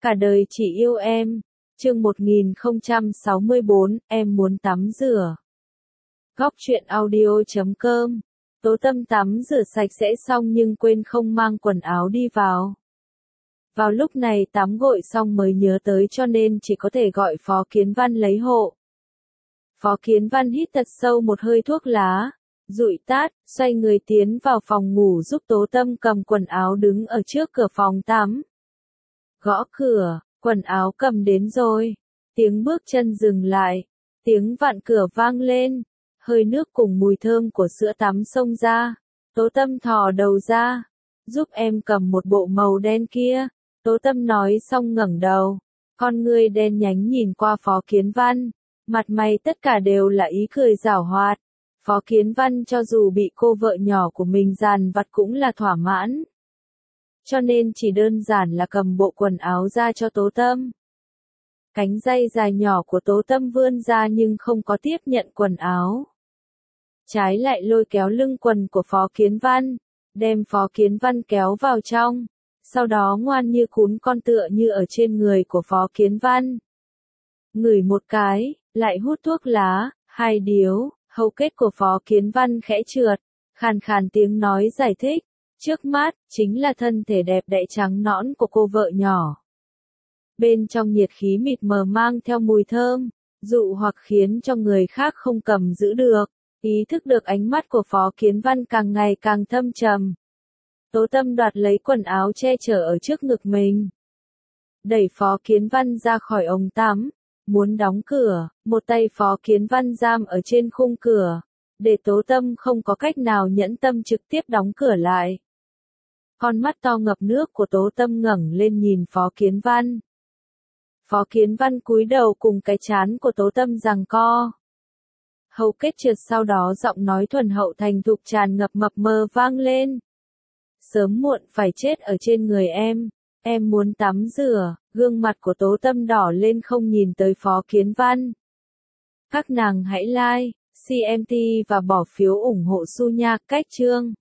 Cả đời chỉ yêu em. Chương 1064, em muốn tắm rửa. Góc truyện audio.com. Tố Tâm tắm rửa sạch sẽ xong nhưng quên không mang quần áo đi vào. Vào lúc này tắm gội xong mới nhớ tới cho nên chỉ có thể gọi Phó Kiến Văn lấy hộ. Phó Kiến Văn hít thật sâu một hơi thuốc lá, dụi tát, xoay người tiến vào phòng ngủ giúp Tố Tâm cầm quần áo đứng ở trước cửa phòng tắm. Gõ cửa, quần áo cầm đến rồi. Tiếng bước chân dừng lại. Tiếng vặn cửa vang lên. Hơi nước cùng mùi thơm của sữa tắm xông ra. Tố Tâm thò đầu ra. Giúp em cầm một bộ màu đen kia. Tố Tâm nói xong ngẩng đầu. Con ngươi đen nhánh nhìn qua Phó Kiến Văn. Mặt mày tất cả đều là ý cười giảo hoạt. Phó Kiến Văn cho dù bị cô vợ nhỏ của mình dằn vặt cũng là thỏa mãn. Cho nên chỉ đơn giản là cầm bộ quần áo ra cho Tố Tâm. Cánh tay dài nhỏ của Tố Tâm vươn ra nhưng không có tiếp nhận quần áo. Trái lại lôi kéo lưng quần của Phó Kiến Văn, đem Phó Kiến Văn kéo vào trong, sau đó ngoan như cún con tựa như ở trên người của Phó Kiến Văn. Ngửi một cái, lại hút thuốc lá, 2 điếu, hầu kết của Phó Kiến Văn khẽ trượt, khàn khàn tiếng nói giải thích. Trước mắt, chính là thân thể đẹp đẽ trắng nõn của cô vợ nhỏ. Bên trong nhiệt khí mịt mờ mang theo mùi thơm, dụ hoặc khiến cho người khác không cầm giữ được. Ý thức được ánh mắt của Phó Kiến Văn càng ngày càng thâm trầm. Tố Tâm đoạt lấy quần áo che chở ở trước ngực mình. Đẩy Phó Kiến Văn ra khỏi ống tắm, muốn đóng cửa, một tay Phó Kiến Văn giam ở trên khung cửa, để Tố Tâm không có cách nào nhẫn tâm trực tiếp đóng cửa lại. Con mắt to ngập nước của Tố Tâm ngẩng lên nhìn Phó Kiến Văn. Phó Kiến Văn cúi đầu cùng cái trán của Tố Tâm giằng co. Hầu kết trượt sau đó giọng nói thuần hậu thành thục tràn ngập mập mờ vang lên. Sớm muộn phải chết ở trên người em muốn tắm rửa, gương mặt của Tố Tâm đỏ lên không nhìn tới Phó Kiến Văn. Các nàng hãy like, CMT và bỏ phiếu ủng hộ Su nha, cách chương.